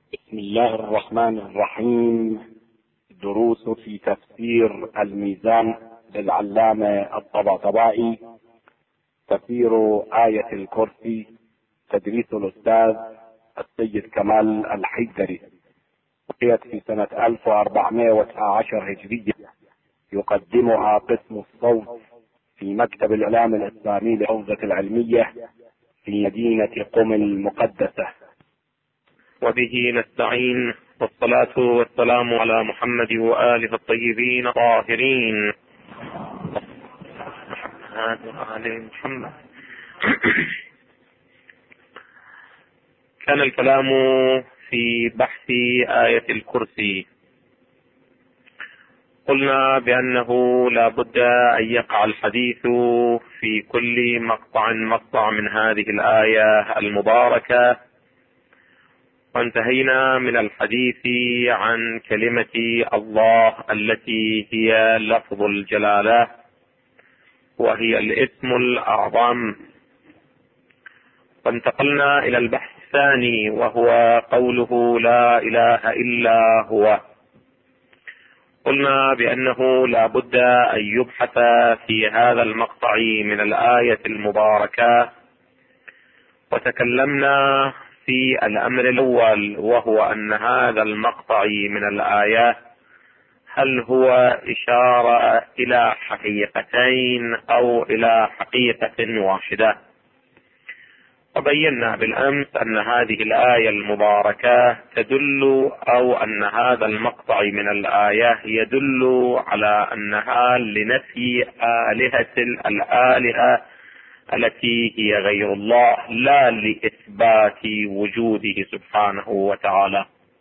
بسم الله الرحمن الرحيم. دروس في تفسير الميزان للعلامة الطباطبائي. تفسير آية الكرسي، تدريس الأستاذ السيد كمال الحيدري. بقيت في سنة 1419 هجرية. يقدمها قسم الصوت في مكتب الإعلام الإسلامي لحوزة العلمية في مدينة قم المقدسة. وبه نستعين، والصلاة والسلام على محمد وآله الطيبين الطاهرين. محمد. كان الكلام في بحث آية الكرسي. قلنا بأنه لا بد أن يقع الحديث في كل مقطع من هذه الآية المباركة، وانتهينا من الحديث عن كلمة الله التي هي لفظ الجلالة، وهي الاسم الأعظم. وانتقلنا إلى البحث الثاني، وهو قوله لا إله إلا هو. قلنا بأنه لا بد أن يبحث في هذا المقطع من الآية المباركة، وتكلمنا في الأمر الأول، وهو أن هذا المقطع من الآية هل هو إشارة إلى حقيقتين أو إلى حقيقة واحدة. وبينا بالأمس أن هذه الآية المباركة تدل، أو أن هذا المقطع من الآية يدل على أنها لنفي الآلهة التي هي غير الله، لا لإثبات وجوده سبحانه وتعالى.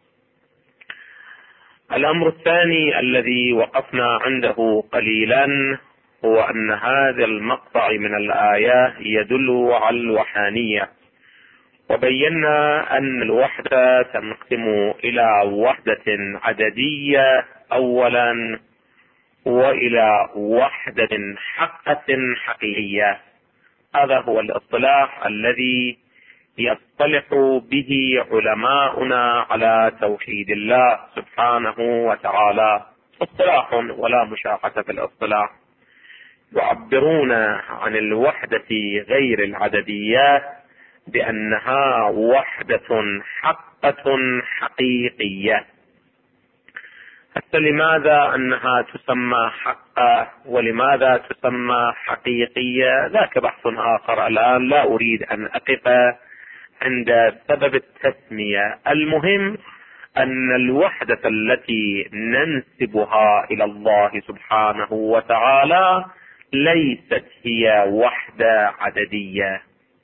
الأمر الثاني الذي وقفنا عنده قليلا هو أن هذا المقطع من الآية يدل على الوحدانية، وبينا أن الوحدة تنقسم إلى وحدة عددية أولا، وإلى وحدة حقيقية. هذا هو الاصطلاح الذي يصطلح به علماؤنا على توحيد الله سبحانه وتعالى. اصطلاح ولا مشاحة في الاصطلاح. يعبرون عن الوحدة غير العددية بأنها وحدة حقيقية. حتى لماذا أنها تسمى حقة ولماذا تسمى حقيقية؟ ذاك بحث آخر، الآن لا أريد أن أقف عند سبب التسمية. المهم أن الوحدة التي ننسبها إلى الله سبحانه وتعالى ليست هي وحدة عددية.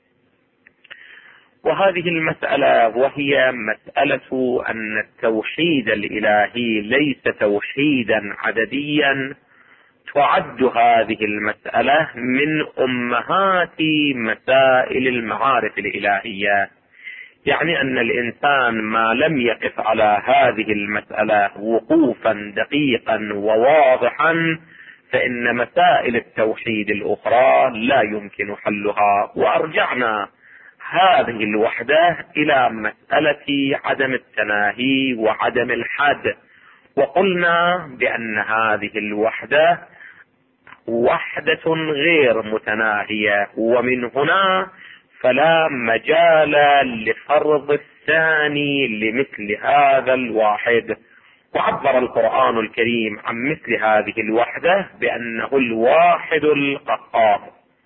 وهذه المسألة وهي مسألة أن التوحيد الإلهي ليس توحيدا عدديا، تعد هذه المسألة من أمهات مسائل المعارف الإلهية. يعني أن الإنسان ما لم يقف على هذه المسألة وقوفا دقيقا وواضحا، فإن مسائل التوحيد الأخرى لا يمكن حلها. وأرجعنا هذه الوحدة إلى مسألة عدم التناهي وعدم الحد، وقلنا بأن هذه الوحدة وحدة غير متناهية، ومن هنا فلا مجال لفرض الثاني لمثل هذا الواحد. وعبر القرآن الكريم عن مثل هذه الوحدة بأنه الواحد القهار.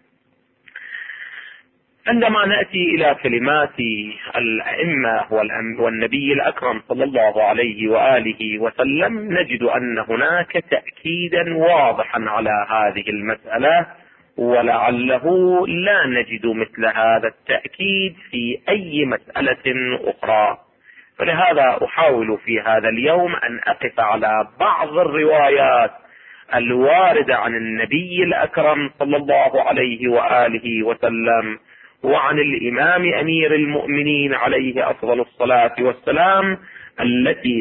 عندما نأتي إلى كلمات الأئمة والنبي الأكرم صلى الله عليه وآله وسلم، نجد أن هناك تأكيدا واضحا على هذه المسألة، ولعله لا نجد مثل هذا التأكيد في أي مسألة أخرى. فلهذا أحاول في هذا اليوم أن أقف على بعض الروايات الواردة عن النبي الأكرم صلى الله عليه وآله وسلم، وعن الإمام أمير المؤمنين عليه أفضل الصلاة والسلام، التي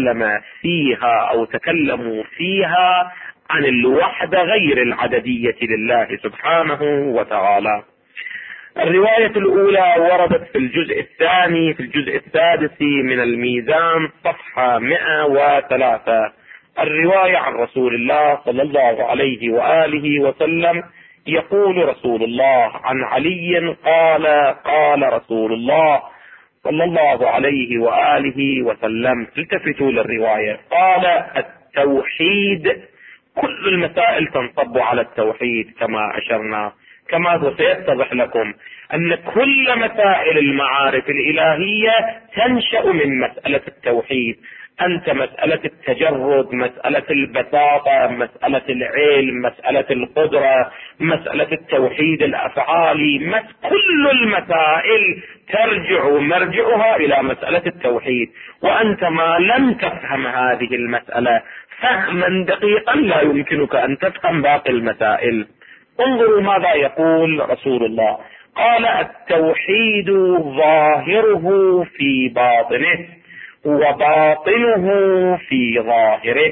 تكلموا فيها عن الوحدة غير العددية لله سبحانه وتعالى. الرواية الأولى وردت في الجزء الثاني في الجزء السادس من الميزان صفحة 103. الرواية عن رسول الله صلى الله عليه وآله وسلم يقول رسول الله عن علي قال رسول الله صلى الله عليه وآله وسلم، التفتوا للرواية، قال: التوحيد، كل المسائل تنصب على التوحيد كما أشرنا، كما سيتضح لكم أن كل مسائل المعارف الإلهية تنشأ من مسألة التوحيد. أنت مسألة التجرد، مسألة البساطة، مسألة العلم، مسألة القدرة، مسألة التوحيد الأفعالي، كل المسائل ترجع مرجعها إلى مسألة التوحيد. وأنت ما لم تفهم هذه المسألة فهما دقيقا لا يمكنك أن تفهم باقي المسائل. انظروا ماذا يقول رسول الله، قال: التوحيد ظاهره في باطنه وباطنه في ظاهره.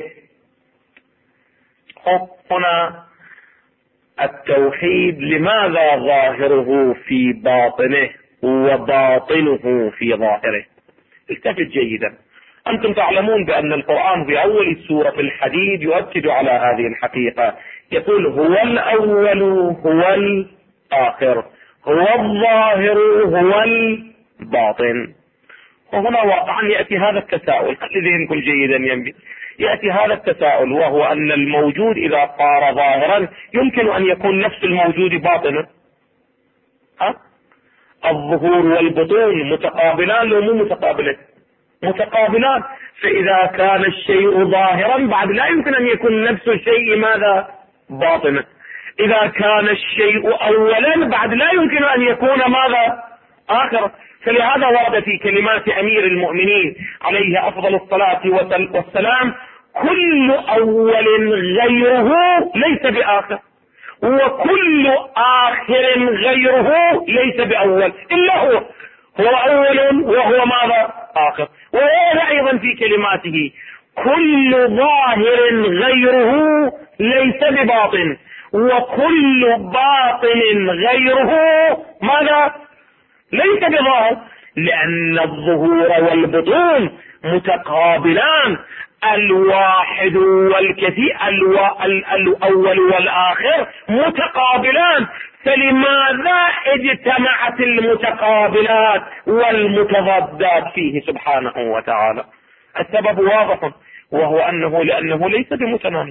هنا التوحيد لماذا ظاهره في باطنه وباطنه في ظاهره؟ التفت جيدا. أنتم تعلمون بأن القرآن في أول السورة في الحديد يؤكد على هذه الحقيقة، يقول: هو الأول هو الآخر هو الظاهر هو الباطن. وهنا واقعا يأتي هذا التساؤل، خلي ذهنكم جيدا ينبغي، يأتي هذا التساؤل، وهو أن الموجود إذا صار ظاهرا يمكن أن يكون نفس الموجود باطنا. الظهور والبطون متقابلان لو مو متقابلان؟ متقابلان. فإذا كان الشيء ظاهرا بعد لا يمكن أن يكون نفس الشيء ماذا؟ باطنا. إذا كان الشيء أولا بعد لا يمكن أن يكون ماذا؟ آخر. فلهذا ورد في كلمات أمير المؤمنين عليه أفضل الصلاة والسلام: كل أول غيره ليس بآخر، وكل آخر غيره ليس بأول، إلا هو أول وهو ماذا؟ آخر. وهذا أيضا في كلماته: كل ظاهر غيره ليس بباطن، وكل باطن غيره ماذا؟ ليس بظاهر. لأن الظهور والبطون متقابلان، الواحد والكثير، الأول والآخر متقابلان. فلماذا اجتمعت المتقابلات والمتضادات فيه سبحانه وتعالى؟ السبب واضح، وهو لأنه ليس بمتناهي.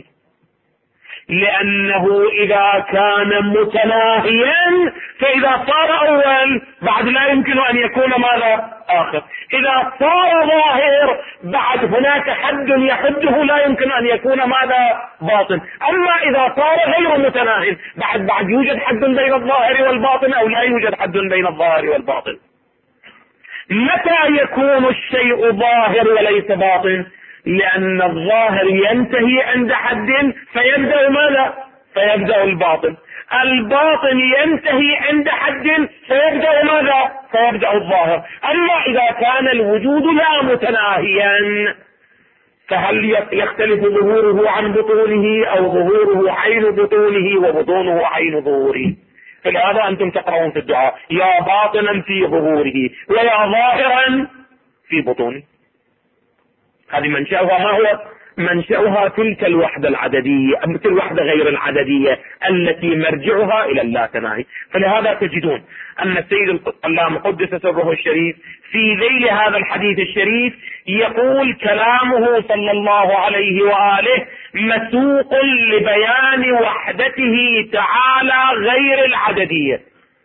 لأنه إذا كان متناهيا فإذا صار أول بعد لا يمكن أن يكون ماذا؟ آخر. إذا صار ظاهر بعد هناك حد يحده لا يمكن أن يكون ماذا؟ باطن. أما إذا صار غير متناهي بعد يوجد حد بين الظاهر والباطن أو لا يوجد حد بين الظاهر والباطن. متى يكون الشيء ظاهر وليس باطن؟ لأن الظاهر ينتهي عند حد فيبدأ ماذا؟ فيبدأ الباطن. الباطن ينتهي عند حد فيبدأ ماذا؟ فيبدأ الظاهر. أما إذا كان الوجود لا متناهيا فهل يختلف ظهوره عن بطونه، أو ظهوره عين بطونه وبطونه عين ظهوره؟ فلهذا أنتم تقرؤون في الدعاء: يا باطنا في ظهوره ويا ظاهرا في بطونه. هذه منشأها ما هو؟ منشأها تلك الوحدة العددية، تلك الوحدة غير العددية التي مرجعها إلى اللاتناهي. فلهذا تجدون أن السيد العلامة قدس سره الشريف في ذيل هذا الحديث الشريف يقول: كلامه صلى الله عليه وآله مسوق لبيان وحدته تعالى غير العددية.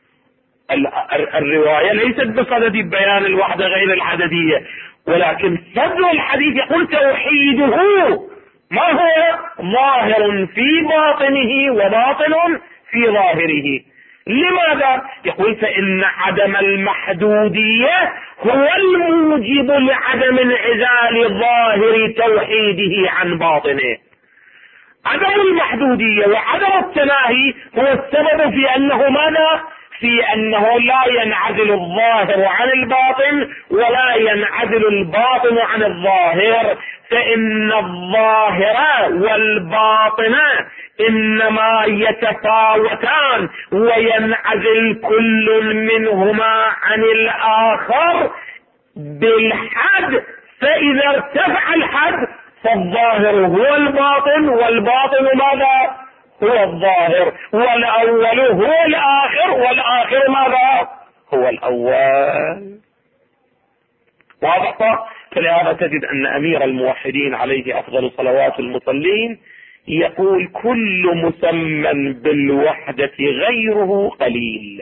الرواية ليست بصدد بيان الوحدة غير العددية، ولكن صدر الحديث يقول: توحيده ما هو؟ ظاهر في باطنه وباطن في ظاهره. لماذا؟ يقول: فإن عدم المحدودية هو الموجب لعدم انعزال ظاهر توحيده عن باطنه. عدم المحدودية وعدم التناهي هو السبب في أنه ماذا؟ في أنه لا ينعزل الظاهر عن الباطن ولا ينعزل الباطن عن الظاهر. فإن الظاهر والباطن إنما يتفاوتان وينعزل كل منهما عن الآخر بالحد، فإذا ارتفع الحد فالظاهر هو الباطن، والباطن ماذا؟ هو الظاهر، والأول هو الآخر، والآخر ماذا؟ هو الأول. واضح؟ فلهذا تجد أن أمير الموحدين عليه أفضل الصلوات المصلين يقول كل مسمى بالوحدة غيره قليل.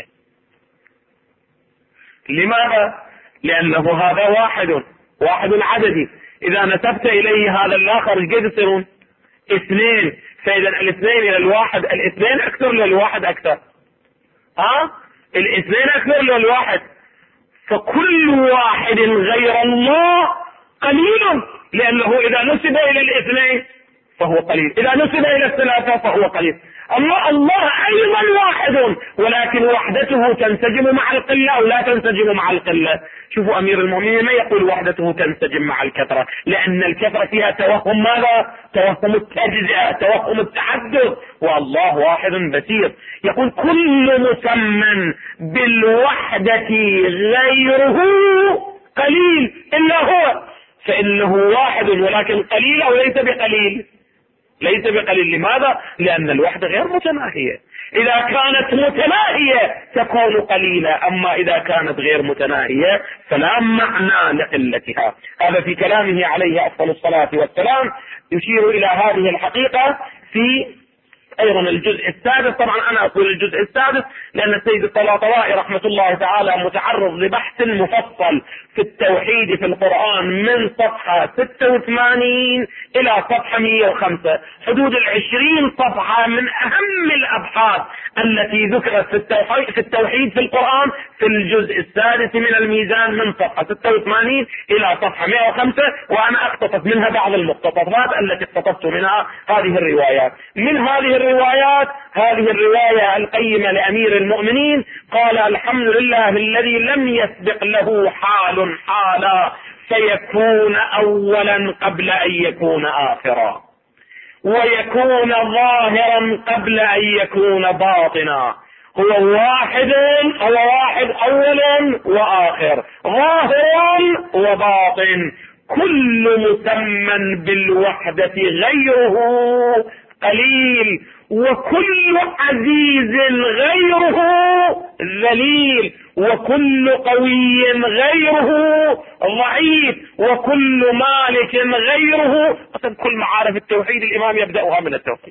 لماذا؟ لأنه هذا واحد عددي، إذا نسبت إليه هذا الآخر قد يصيرون اثنين، فإذا الاثنين إلى الواحد، الاثنين أكثر للواحد أكثر، الاثنين أكثر للواحد، فكل واحد غير الله قليل، لأنه إذا نسب إلى الاثنين فهو قليل، إذا نسب إلى الثلاثة فهو قليل. الله أيضا واحد، ولكن وحدته تنسجم مع القلة أو لا تنسجم مع القلة. شوفوا أمير المؤمنين ما يقول وحدته تنسجم مع الكثرة، لأن الكثرة فيها توهم ماذا؟ توهم التجزئة، توهم التحدث، والله واحد بسيط. يقول كل مسمى بالوحدة غيره قليل إلا هو، فإنه واحد ولكن قليل أو ليس بقليل؟ ليس بقليل. لماذا؟ لأن الوحدة غير متناهية، إذا كانت متناهية تكون قليلة، أما إذا كانت غير متناهية فلا معنى لقلتها. هذا في كلامه عليه أفضل الصلاة والسلام يشير إلى هذه الحقيقة في أيضا الجزء السادس. طبعا أنا أقول الجزء السادس لأن السيد الطباطبائي رحمة الله تعالى متعرض لبحث مفصل في التوحيد في القرآن من صفحة 86 إلى صفحة 105، حدود 20 صفحة من أهم الأبحاث التي ذكرت في التوحيد في القرآن في الجزء السادس من الميزان من صفحة 86 إلى صفحة 105، وأنا أقتطف منها بعض المقتطفات التي اقتطفت منها هذه الروايات. من هذه الروايات هذه الرواية القيمة لأمير المؤمنين قال: الحمد لله الذي لم يسبق له حال حالا فيكون أولا قبل أن يكون آخرا، ويكون ظاهرا قبل أن يكون باطنا. هو واحد أولا وآخر، ظاهر وباطن، كل مسمى بالوحدة غيره قليل، وكل عزيز غيره ذليل، وكل قوي غيره ضعيف، وكل مالك غيره. أصلا كل معارف التوحيد الإمام يبدأها من التوحيد،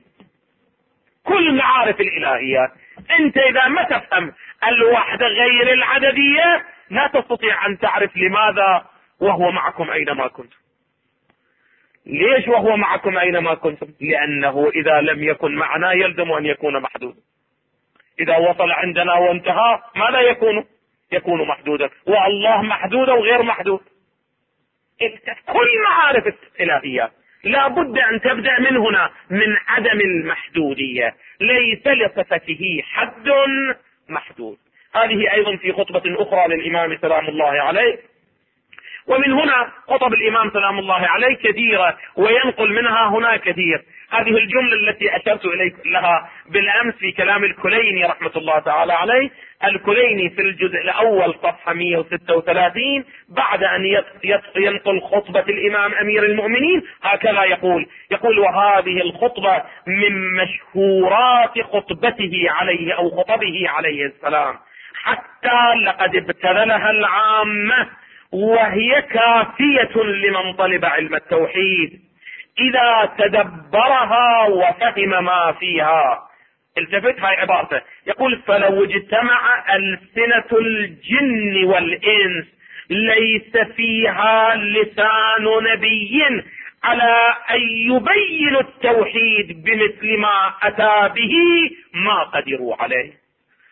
كل معارف الإلهيات. أنت إذا ما تفهم الوحدة غير العددية لا تستطيع أن تعرف لماذا وهو معكم أينما كنتم. ليش وهو معكم أينما كنتم؟ لأنه إذا لم يكن معنا يلزم أن يكون محدودا. إذا وصل عندنا وانتهى ماذا يكون محدودا، والله محدود وغير محدود. كل معارف الإلهيات لا بد أن تبدأ من هنا، من عدم المحدودية، ليس لصفته حد محدود. هذه أيضا في خطبة أخرى للإمام سلام الله عليه، ومن هنا خطب الإمام سلام الله عليه كثيرة وينقل منها هنا كثير. هذه الجملة التي أشرت إليك لها بالأمس في كلام الكليني رحمة الله تعالى عليه، الكليني في الجزء الأول صفحة 136 بعد أن ينقل خطبة الإمام أمير المؤمنين هكذا يقول: وهذه الخطبة من مشهورات خطبته عليه أو خطبه عليه السلام، حتى لقد ابتذلها العامة، وهي كافية لمن طلب علم التوحيد إذا تدبرها وفهم ما فيها. التفت هاي عبارته، يقول: فلو اجتمع ألسنة الجن والإنس ليس فيها لسان نبي على أن يبين التوحيد بمثل ما أتى به ما قدروا عليه.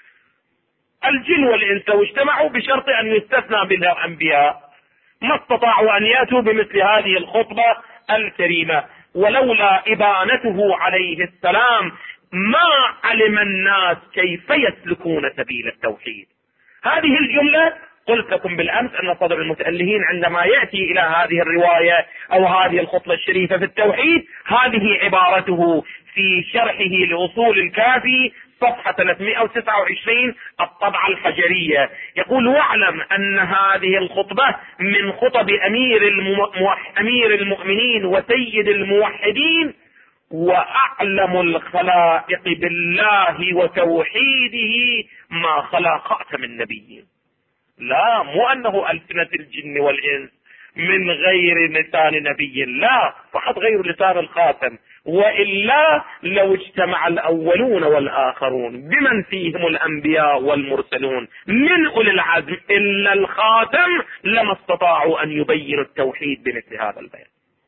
الجن والإنس لو اجتمعوا بشرط أن يستثنى بها الأنبياء ما استطاعوا أن يأتوا بمثل هذه الخطبة الكريمة، ولولا إبانته عليه السلام ما علم الناس كيف يسلكون سبيل التوحيد. هذه الجملة قلت لكم بالأمس أن صدر المتألهين عندما يأتي إلى هذه الرواية أو هذه الخطبة الشريفة في التوحيد هذه عبارته: في شرحه لأصول الكافي صفحة 329 الطبعة الحجرية، يقول: واعلم أن هذه الخطبة من خطب أمير المؤمنين وسيد الموحدين وأعلم الخلائق بالله وتوحيده ما خلا خاتم النبيين. لا، مو أنه ألسنة الجن والإنس من غير لسان نبي، لا، فقط غير لسان الخاتم، وإلا لو اجتمع الأولون والآخرون بمن فيهم الأنبياء والمرسلون من أولي العزم إلا الخاتم لما استطاعوا أن يبينوا التوحيد بمثل هذا البيان.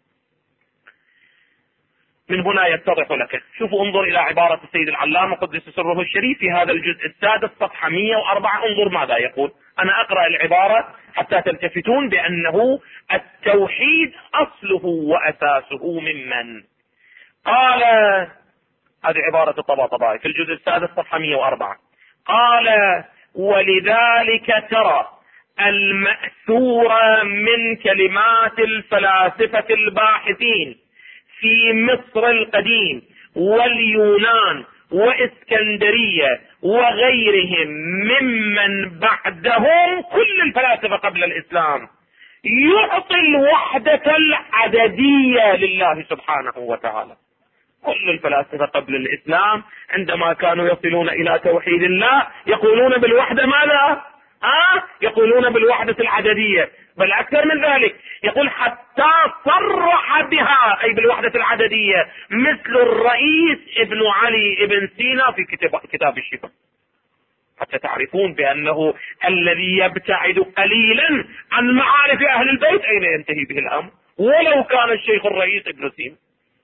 من هنا يتضح لك. شوفوا، انظر إلى عبارة السيد العلامة قدس سره الشريف في هذا الجزء السادس صفحة 104. انظر ماذا يقول. أنا أقرأ العبارة حتى تلتفتون بأنه التوحيد أصله وأساسه ممن قال. هذه عبارة الطباطبائي في الجزء السادس صفحة 104. قال: ولذلك ترى المأثور من كلمات الفلاسفة الباحثين في مصر القديم واليونان وإسكندرية وغيرهم ممن بعدهم، كل الفلاسفة قبل الإسلام، يعطي الوحدة العددية لله سبحانه وتعالى. كل الفلاسفة قبل الإسلام عندما كانوا يصلون إلى توحيد الله يقولون بالوحدة ماذا؟ يقولون بالوحدة العددية، بل أكثر من ذلك، يقول حتى صرح بها، أي بالوحدة العددية، مثل الرئيس ابن علي ابن سينا في كتاب الشفاء، حتى تعرفون بأنه الذي يبتعد قليلا عن معارف أهل البيت أين ينتهي به الأمر، ولو كان الشيخ الرئيس ابن سينا،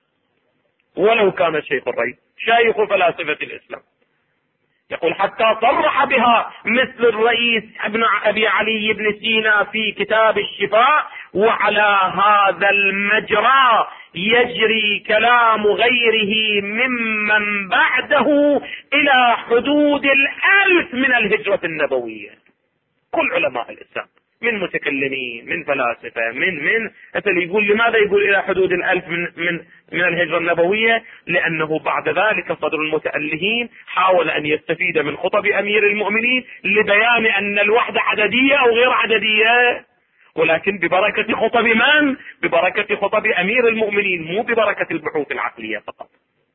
ولو كان الشيخ الرئيس شيخ فلاسفة الإسلام. يقول حتى صرح بها مثل الرئيس ابن أبي علي بن سينا في كتاب الشفاء. وعلى هذا المجرى يجري كلام غيره ممن بعده إلى حدود 1000 من الهجرة النبوية. كل علماء الإسلام من متكلمين، من فلاسفة، من مثل يقول لماذا يقول إلى حدود 1000 من الهجرة النبوية؟ لأنه بعد ذلك صدر المتألهين حاول أن يستفيد من خطب أمير المؤمنين لبيان أن الوحدة عددية أو غير عددية، ولكن ببركة خطب من؟ ببركة خطب أمير المؤمنين، مو ببركة البحوث العقلية فقط.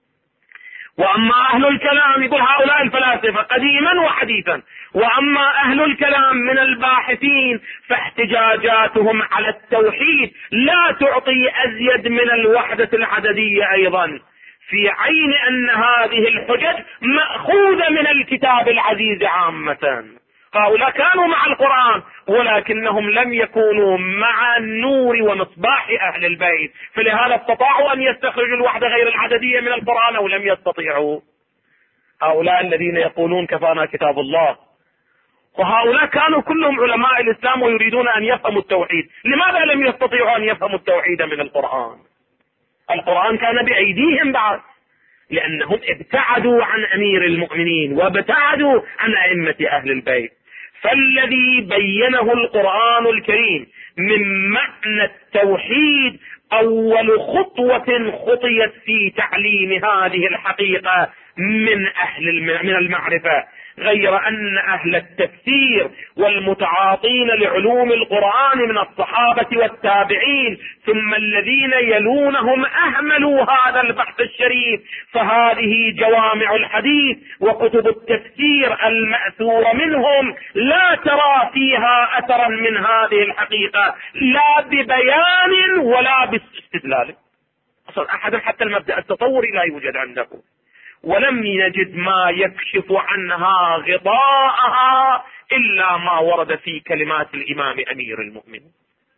وأما أهل الكلام، يقول هؤلاء الفلاسفة قديما وحديثا، وأما أهل الكلام من الباحثين فاحتجاجاتهم على التوحيد لا تعطي أزيد من الوحدة العددية أيضا، في عين أن هذه الحجج مأخوذة من الكتاب العزيز عامة. هؤلاء كانوا مع القرآن ولكنهم لم يكونوا مع النور ومصباح أهل البيت، فلهذا استطاعوا أن يستخرجوا الوحدة غير العددية من القرآن أو لم يستطيعوا. هؤلاء الذين يقولون كفانا كتاب الله، وهؤلاء كانوا كلهم علماء الإسلام ويريدون أن يفهموا التوحيد. لماذا لم يستطيعوا أن يفهموا التوحيد من القرآن؟ القرآن كان بأيديهم بعد، لأنهم ابتعدوا عن أمير المؤمنين وابتعدوا عن أئمة أهل البيت. فالذي بينه القرآن الكريم من معنى التوحيد أول خطوة خطيت في تعليم هذه الحقيقة من المعرفة، غير أن أهل التفسير والمتعاطين لعلوم القرآن من الصحابة والتابعين ثم الذين يلونهم أهملوا هذا البحث الشريف. فهذه جوامع الحديث وكتب التفسير المأثور منهم لا ترى فيها أثرا من هذه الحقيقة، لا ببيان ولا باستدلال. أصلا أحد حتى المبدأ التطوري لا يوجد عنده، ولم يجد ما يكشف عنها غطاءها إلا ما ورد في كلمات الإمام أمير المؤمنين.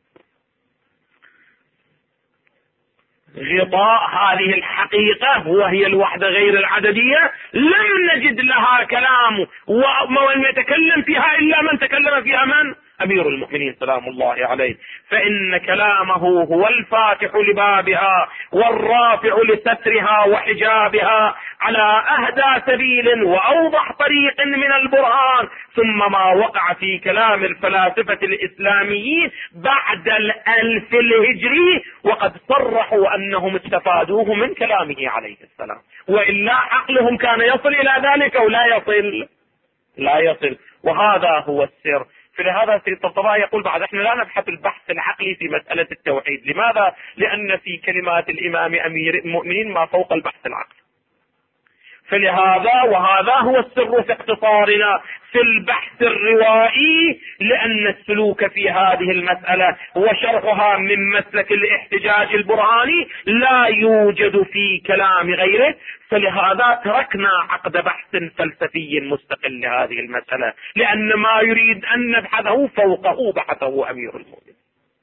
غطاء هذه الحقيقة وهي الوحدة غير العددية لم نجد لها كلام، ومن يتكلم فيها إلا من تكلم فيها من؟ أمير المؤمنين سلام الله عليه. فإن كلامه هو الفاتح لبابها والرافع لسترها وحجابها على أهدى سبيل وأوضح طريق من البرهان، ثم ما وقع في كلام الفلاسفة الإسلاميين بعد 1000 الهجري، وقد صرحوا أنهم استفادوه من كلامه عليه السلام، وإلا عقلهم كان يصل إلى ذلك أو لا يصل؟ لا يصل. وهذا هو السر. فلهذا سيد الطبطبائي يقول بعد احنا لا نبحث البحث العقلي في مسألة التوحيد. لماذا؟ لأن في كلمات الإمام أمير المؤمنين ما فوق البحث العقلي. فلهذا وهذا هو السر في اقتصارنا في البحث الروائي، لأن السلوك في هذه المسألة وشرحها من مسلك الاحتجاج البرهاني لا يوجد في كلام غيره. فلهذا تركنا عقد بحث فلسفي مستقل لهذه المسألة، لأن ما يريد أن نبحثه فوقه بحثه أمير المؤمنين.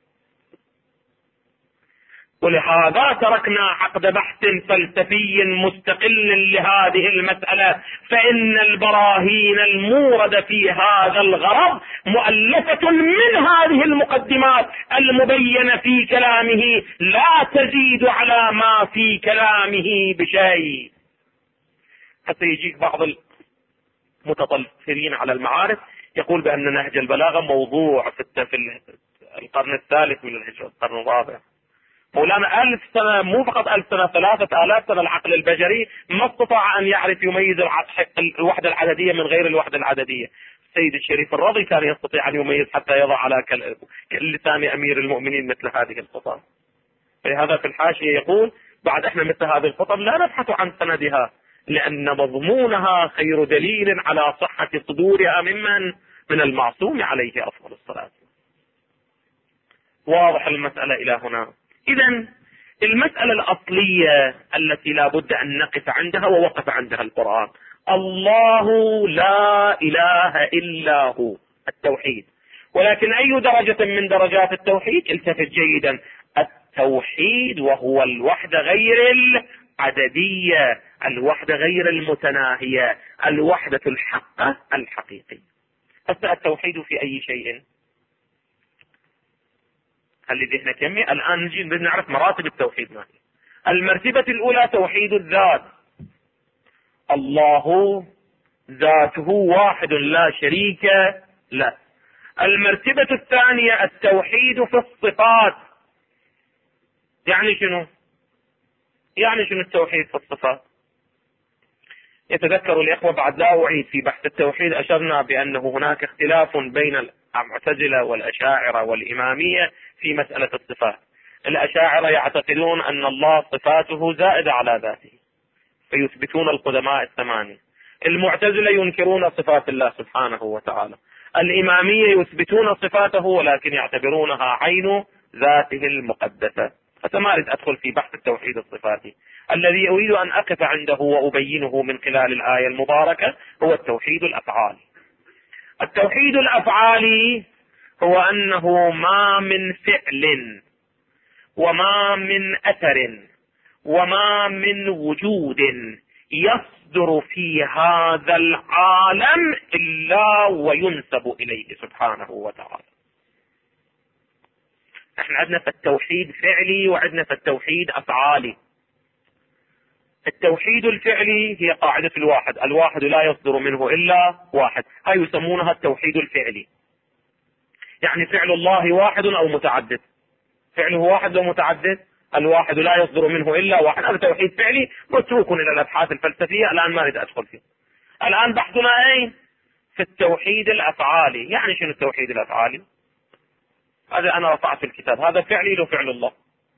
ولهذا تركنا عقد بحث فلسفي مستقل لهذه المسألة، فإن البراهين الموردة في هذا الغرض مؤلفة من هذه المقدمات المبينة في كلامه، لا تزيد على ما في كلامه بشيء. حتى يجيك بعض المتطلسرين على المعارف يقول بأن نهج البلاغة موضوع في القرن الثالث من الهجرة، القرن الرابع. مولانا 1000 سنة، مو فقط 1000 سنة، 3000 سنة العقل البشري ما استطاع أن يعرف يميز الوحدة العددية من غير الوحدة العددية. السيد الشريف الرضي كان يستطيع أن يميز حتى يضع على لسان أمير المؤمنين مثل هذه الخطب. فلهذا في الحاشية يقول بعد احنا مثل هذه الخطب لا نبحث عن سندها، لأن مضمونها خير دليل على صحة صدورها من المعصوم عليه أفضل الصلاة. واضح المسألة إلى هنا؟ إذن المسألة الأصلية التي لا بد أن نقف عندها ووقف عندها القرآن، الله لا إله إلا هو، التوحيد. ولكن أي درجة من درجات التوحيد؟ التفت جيدا، التوحيد وهو الوحدة غير العددية، الوحدة غير المتناهية، الوحدة الحقة الحقيقية. التوحيد في أي شيء؟ خلي ذهننا كمي. الآن نجي نعرف مراتب التوحيد ما هي. المرتبة الأولى توحيد الذات، الله ذاته واحد لا شريك له. المرتبة الثانية التوحيد في الصفات. يعني شنو؟ يعني شنو التوحيد في الصفات؟ يتذكر الإخوة بعد لا أعيد في بحث التوحيد أشرنا بأنه هناك اختلاف بين المعتزلة والأشاعرة والإمامية في مسألة الصفات. الأشاعرة يعتقدون أن الله صفاته زائدة على ذاته فيثبتون القدماء الثمانية. المعتزلة ينكرون صفات الله سبحانه وتعالى. الإمامية يثبتون صفاته ولكن يعتبرونها عين ذاته المقدسة. فما أريد أدخل في بحث التوحيد الصفاتي. الذي أريد أن أقف عنده وأبينه من خلال الآية المباركة هو التوحيد الأفعالي. التوحيد الأفعالي هو أنه ما من فعل وما من أثر وما من وجود يصدر في هذا العالم إلا وينسب إليه سبحانه وتعالى. احنا عندنا في التوحيد فعلي وعندنا في التوحيد أفعالي. التوحيد الفعلي هي قاعدة الواحد، الواحد لا يصدر منه إلا واحد، هاي يسمونها التوحيد الفعلي. يعني فعل الله واحد أو متعدد، فعله واحد أو متعدد، الواحد لا يصدر منه إلا واحد، هذا توحيد فعلي متروك إلى الأبحاث الفلسفية، الآن ما أريد أدخل فيه. الآن بحثنا أين؟ في التوحيد الأفعالي. يعني شنو التوحيد الأفعالي؟ هذا أنا رفعت في الكتاب، هذا فعلي لو فعل الله.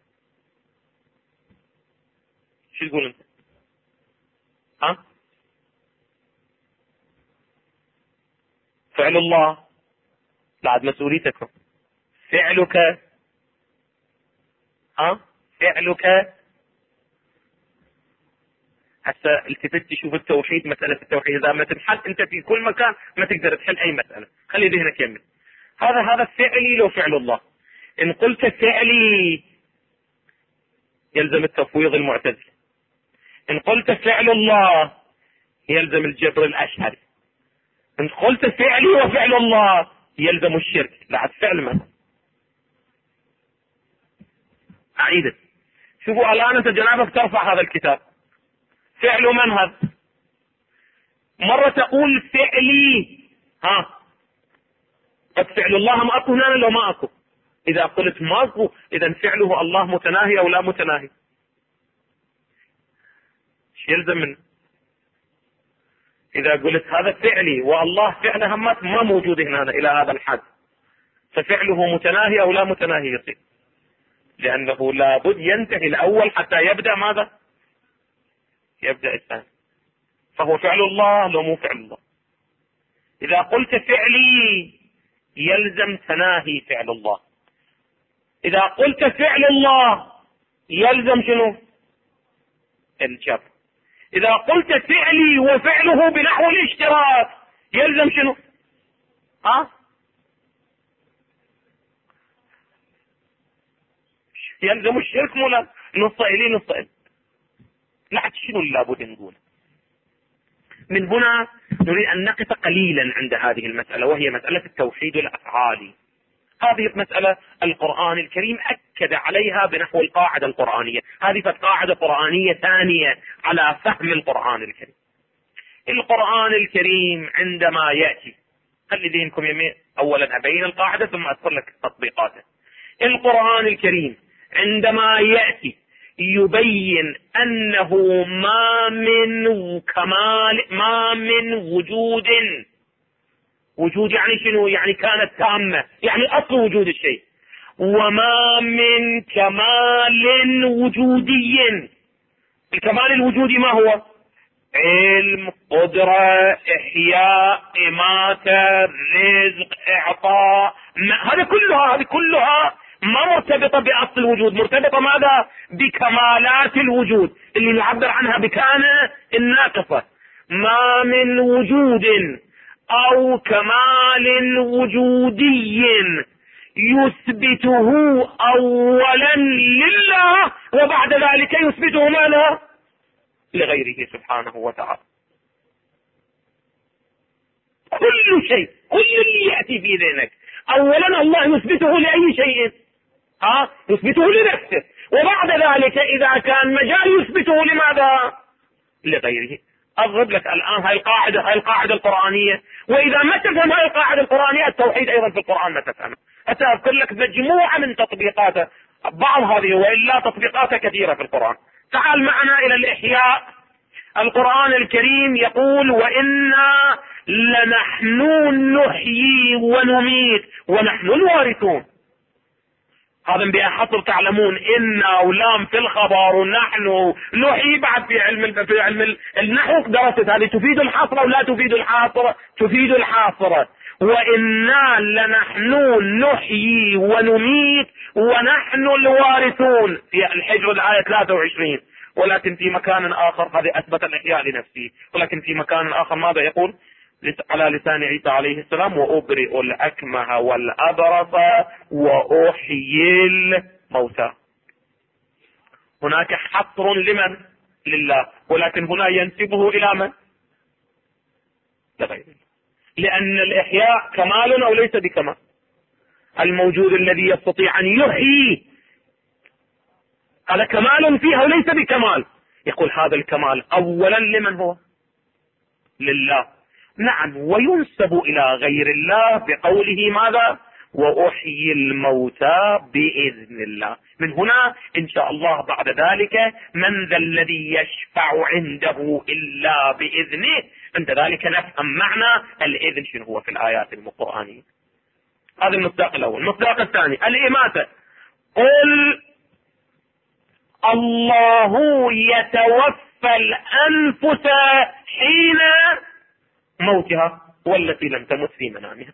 شو تقول أنت؟ ها؟ فعل الله بعد مسؤوليتكم، فعلك، ها؟ فعلك. هسه التفت شوف التوحيد، مسألة التوحيد إذا ما تنحل أنت في كل مكان ما تقدر تحل أي مسألة. خلي ذهنك يمن. هذا فعلي لو فعل الله. إن قلت فعلي يلزم التفويض المعتزلي، إن قلت فعل الله يلزم الجبر الأشعري، إن قلت فعلي وفعل الله يلزم الشرك. لا فعل من؟ أعيده. شوفوا الآن أنت جنابك ترفع هذا الكتاب، فعل من هذا؟ مرة تقول فعلي، ها قد فعل الله ما أكو هنا لو ما أكو. إذا قلت ما أكو إذا فعله الله متناهي أو لا متناهي؟ ايش يلزم منه؟ اذا قلت هذا فعلي والله فعله ما موجود هنا الى هذا الحد، ففعله متناهي او لا متناهي يصير، لانه لابد ينتهي الاول حتى يبدأ ماذا؟ يبدأ الثاني. فهو فعل الله لو مو فعل الله. اذا قلت فعلي يلزم تناهي فعل الله. اذا قلت فعل الله يلزم شنو؟ الجبر. اذا قلت فعلي وفعله بنحو الاشتراك يلزم شنو؟ يلزم الشرك مولا نص الي نص الي. لحد شنو اللي لابد نقول؟ من هنا نريد ان نقف قليلا عند هذه المسألة، وهي مسألة التوحيد الافعالي. هذه المسألة القرآن الكريم أكد عليها بنحو القاعدة القرآنية. هذه قاعدة قرآنية ثانية على فهم القرآن الكريم. القرآن الكريم عندما يأتي، خلي ذهنكم يمين، أولا أبين القاعدة ثم أذكر لك تطبيقاته. القرآن الكريم عندما يأتي يبين أنه ما من كمال، ما من وجود يعني شنو؟ يعني كانت تامة، يعني أصل وجود الشيء. وما من كمال وجودي. الكمال الوجودي ما هو؟ علم، قدرة، إحياء، إماتة، رزق، إعطاء، هذه كلها ما مرتبطة بأصل الوجود، مرتبطة ماذا؟ بكمالات الوجود اللي نعبر عنها بكان الناقصة. ما من وجود أو كمال وجودي يثبته أولا لله وبعد ذلك يثبته ماذا؟ لغيره سبحانه وتعالى. كل شيء، كل اللي يأتي في ذهنك أولا الله يثبته لأي شيء؟ يثبته لنفسه، وبعد ذلك إذا كان مجال يثبته لماذا؟ لغيره. أضرب لك الآن هاي القاعدة القرآنية، وإذا ما تفهم هاي القاعدة القرآنية التوحيد أيضا في القرآن ما تفهمه. أذكر لك مجموعة من تطبيقاته، بعض هذه وإلا تطبيقات كثيرة في القرآن. تعال معنا إلى الإحياء. القرآن الكريم يقول وإنا لنحن نحيي ونميت ونحن الوارثون. هذا بأحصر تعلمون إنا ولام في الخبر ونحن نحيي بعد في علم النحو درست هذه تفيد الحصر ولا تفيد الحاصر؟ تفيد الحاصر. وإنا لنحن نحيي ونميت ونحن الوارثون في الحجر الآية 23. ولكن في مكان آخر هذا أثبت الإحياء لنفسه، ولكن في مكان آخر ماذا يقول؟ على لسان عيسى عليه السلام وأبرئ الأكمه والأبرص وأحيي الموتى. هناك حصر لمن؟ لله، ولكن هنا ينسبه إلى من؟ لغيره، لأن الإحياء كمال أو ليس بكمال؟ الموجود الذي يستطيع أن يحيي هذا كمال فيه وليس بكمال. يقول هذا الكمال أولا لمن هو؟ لله. نعم، وينسب إلى غير الله بقوله ماذا؟ وأحيي الموتى بإذن الله. من هنا إن شاء الله بعد ذلك من ذا الذي يشفع عنده إلا بإذنه، عند ذلك نفهم معنى الإذن شنو هو في الآيات القرآنية. هذا المصداق الأول. المصداق الثاني الإماتة. قل الله يتوفى الأنفس حين موتها والتي لم تمت في منامها.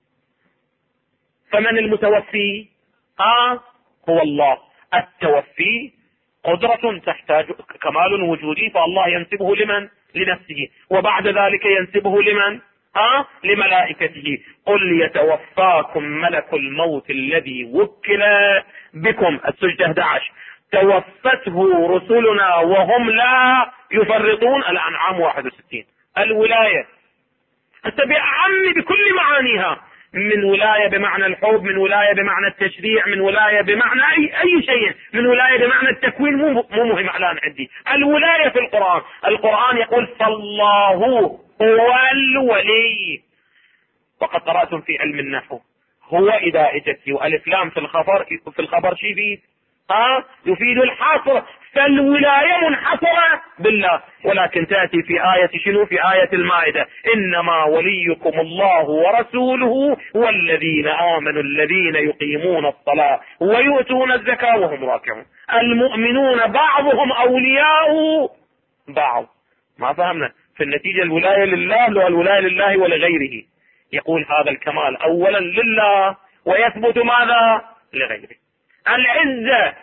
فمن المتوفي؟ هو الله. التوفي قدرة تحتاج كمال وجودي، فالله ينسبه لمن؟ لنفسه، وبعد ذلك ينسبه لمن؟ لملائكته. قل يتوفاكم ملك الموت الذي وكل بكم. السجدة 11. توفته رسلنا وهم لا يفرطون. الأنعام 61. الولاية أعم بكل معانيها، من ولاية بمعنى الحب، من ولاية بمعنى التشريع، من ولاية بمعنى أي شيء، من ولاية بمعنى التكوين. مو مهم الآن عندي. الولاية في القرآن يقول فالله هو الولي. وقد قرأتم في علم النحو هو إذا اجت وألف لام في الخبر شيء يفيد؟ يفيد الحصر. فالولاية منحصرة بالله. ولكن تأتي في آية شنو؟ في آية المائدة: إنما وليكم الله ورسوله والذين آمنوا الذين يقيمون الصلاة ويؤتون الزكاة وهم راكعون. المؤمنون بعضهم أولياء بعض. ما فهمنا؟ في النتيجة الولاية لله، لو الولاية لله ولغيره. يقول هذا الكمال أولا لله، ويثبت ماذا؟ لغيره. العزة،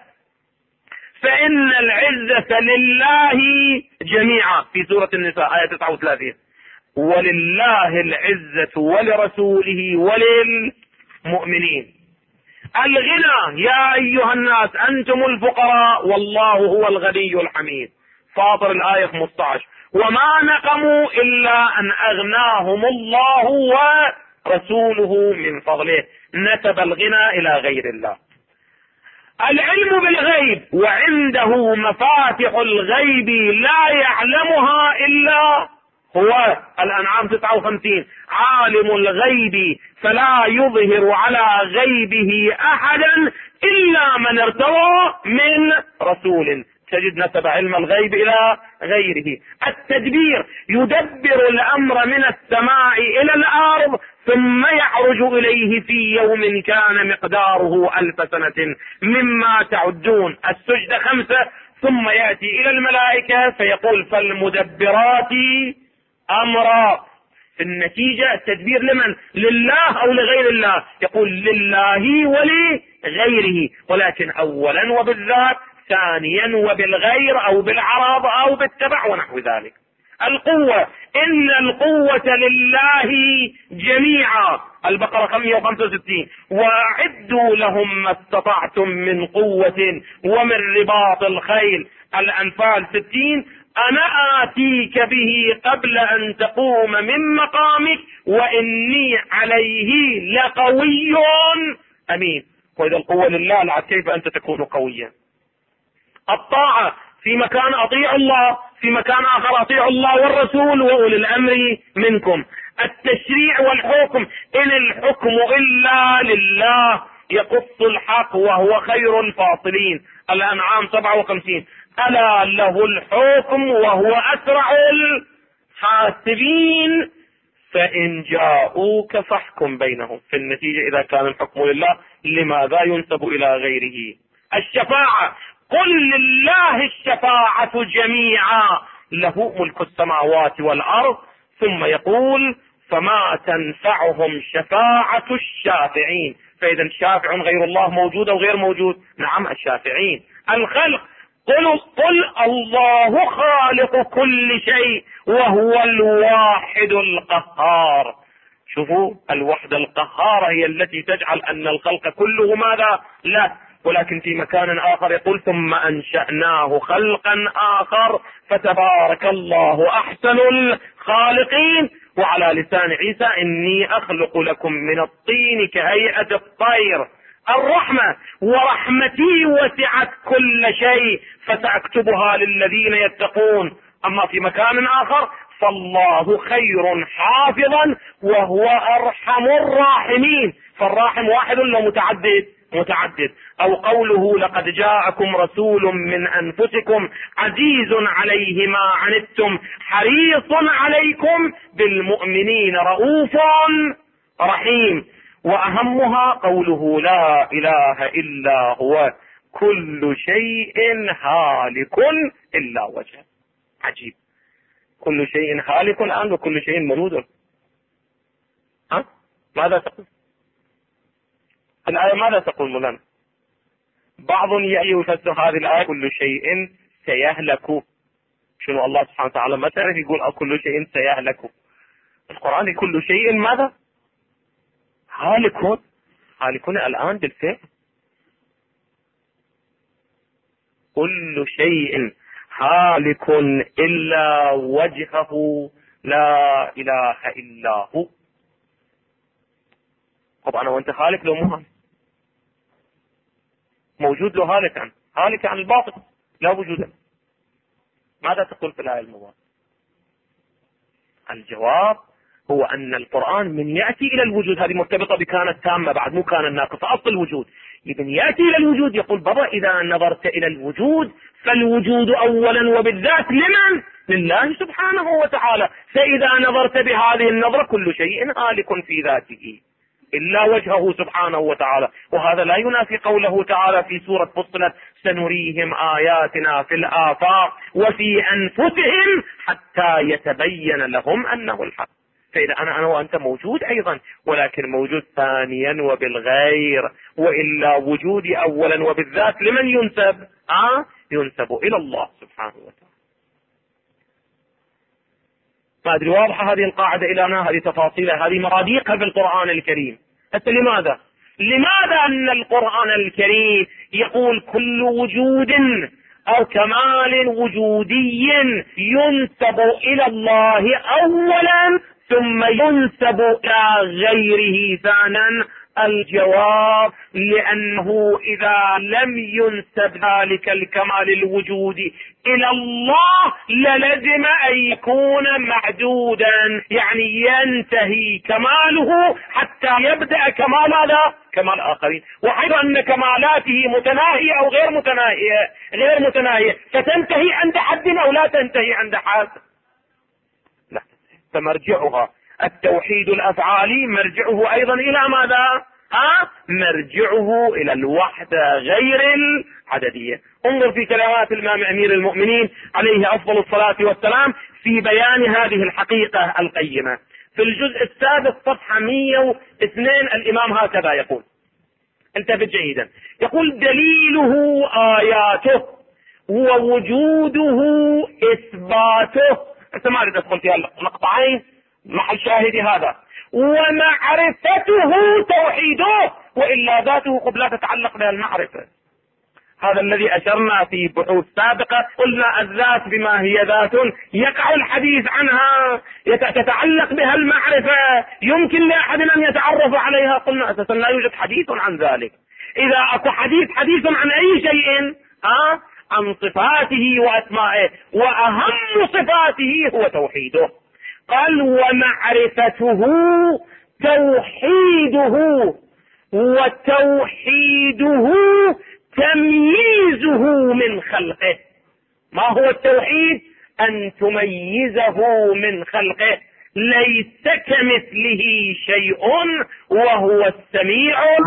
فإن العزة لله جميعا في سورة النساء آية 39: ولله العزة ولرسوله وللمؤمنين. الغنى: يا أيها الناس أنتم الفقراء والله هو الغني الحميد. فاطر الآية 15: وما نقموا إلا أن أغناهم الله ورسوله من فضله. نسب الغنى إلى غير الله. العلم بالغيب: وعنده مفاتح الغيب لا يعلمها إلا هو. الأنعام 59: عالم الغيب فلا يظهر على غيبه أحدا إلا من ارتضى من رسول. تجد نسب علم الغيب إلى غيره. التدبير: يدبر الأمر من السماء إلى الأرض ثم يعرج إليه في يوم كان مقداره 1000 سنة مما تعدون. السجدة 5: ثم يأتي إلى الملائكة فيقول: فالمدبرات أمرا. في النتيجة التدبير لمن؟ لله أو لغير الله؟ يقول لله ولغيره، ولكن أولا وبالذات، ثانيا وبالغير أو بالعرض أو بالتبع ونحو ذلك. القوة: إن القوة لله جميعا. البقرة 165: وأعدوا لهم ما استطعتم من قوة ومن رباط الخيل. الأنفال 60: أنا آتيك به قبل أن تقوم من مقامك وإني عليه لقوي أمين. وإذا القوة لله لعد كيف أنت تكون قويا. الطاعة: في مكان أطيع الله، في مكان آخر أطيع الله والرسول وأولي الأمر منكم. التشريع والحكم: إن الحكم إلا لله يقص الحق وهو خير الفاصلين. الأنعام 57: ألا له الحكم وهو أسرع الحاسبين فإن جاءوك فاحكم بينهم. في النتيجة إذا كان الحكم لله لماذا ينسب إلى غيره؟ الشفاعة: قل لله الشفاعة جميعا له ملك السماوات والأرض. ثم يقول: فما تنفعهم شفاعة الشافعين. فإذا الشافع غير الله موجود أو غير موجود؟ نعم، الشافعين. الخلق: قل الله خالق كل شيء وهو الواحد القهار. شوفوا، الوحدة القهارة هي التي تجعل أن الخلق كله ماذا؟ لا. ولكن في مكان آخر يقول: ثم أنشأناه خلقا آخر فتبارك الله أحسن الخالقين. وعلى لسان عيسى: إني أخلق لكم من الطين كهيئة الطير. الرحمة: ورحمتي وسعت كل شيء فسأكتبها للذين يتقون. أما في مكان آخر: فالله خير حافظا وهو أرحم الراحمين. فالراحم واحد ولا متعدد؟ أو قوله: لقد جاءكم رسول من أنفسكم عزيز عليه ما عنتم حريص عليكم بالمؤمنين رؤوف رحيم. وأهمها قوله: لا إله إلا هو كل شيء هالك إلا وجهه. عجيب، كل شيء هالك الآن وكل شيء مولود. ماذا تقول الآية؟ ماذا تقول مولانا؟ بعض يفسر هذه الآية: كل شيء سيهلك. شنو الله سبحانه وتعالى ما تعرف يقول كل شيء سيهلك؟ القرآن كل شيء ماذا؟ هالكون الآن بالفعل. كل شيء هالك إلا وجهه لا إله إلا هو. طبعا وانت خالق لو مو موجود له هالك عن الباطل لا وجود له. ماذا تقول في الآية المباركة؟ الجواب هو أن القرآن من يأتي إلى الوجود، هذه مرتبطة بكانت تامة بعد مو كان ناقصة، أصل الوجود. إذن يأتي إلى الوجود يقول: بابا إذا نظرت إلى الوجود فالوجود أولا وبالذات لمن؟ لله سبحانه وتعالى. فإذا نظرت بهذه النظرة كل شيء هالك في ذاته إلا وجهه سبحانه وتعالى. وهذا لا ينافي قوله تعالى في سورة فصلت سنريهم آياتنا في الآفاق وفي أنفسهم حتى يتبين لهم أنه الحق. فإذا أنا وأنت موجود أيضا، ولكن موجود ثانيا وبالغير، وإلا وجودي أولا وبالذات لمن ينسب؟ ينسب إلى الله سبحانه وتعالى. ما أدري واضحة هذه القاعدة إلى هذه تفاصيلها، هذه مراديقها في القرآن الكريم. حتى لماذا أن القرآن الكريم يقول كل وجود أو كمال وجودي ينسب إلى الله أولا ثم ينسب إلى غيره ثانيا؟ الجواب لأنه إذا لم ينسب ذلك الكمال الوجودي إلى الله للزم أن يكون معدودا، يعني ينتهي كماله حتى يبدأ كمال هذا كمال آخرين. وحيث أن كمالاته متناهية أو غير متناهية فتنتهي عند حد أو لا تنتهي عند حد؟ لا، فمرجعها التوحيد الأفعالي مرجعه أيضا إلى ماذا؟ مرجعه إلى الوحدة غير العددية. انظر في كلمات الإمام أمير المؤمنين عليه أفضل الصلاة والسلام في بيان هذه الحقيقة القيمة. في الجزء السادس صفحة 102 الإمام هكذا يقول، انتبه جيدا، يقول دليله آياته ووجوده إثباته. أنت ما أريد أدخل في المقطعين، محل شاهدي هذا، ومعرفته توحيده، وإلا ذاته قد لا تتعلق بها المعرفة. هذا الذي أشرنا في بحوث سابقة، قلنا الذات بما هي ذات يقع الحديث عنها، تتعلق بها المعرفة، يمكن لأحد أن يتعرف عليها. قلنا أساسا لا يوجد حديث عن ذلك. إذا أكو حديث عن أي شيء عن صفاته وأسمائه، وأهم صفاته هو توحيده. قال ومعرفته توحيده، وتوحيده تمييزه من خلقه. ما هو التوحيد؟ أن تميزه من خلقه، ليس كمثله شيء وهو السميع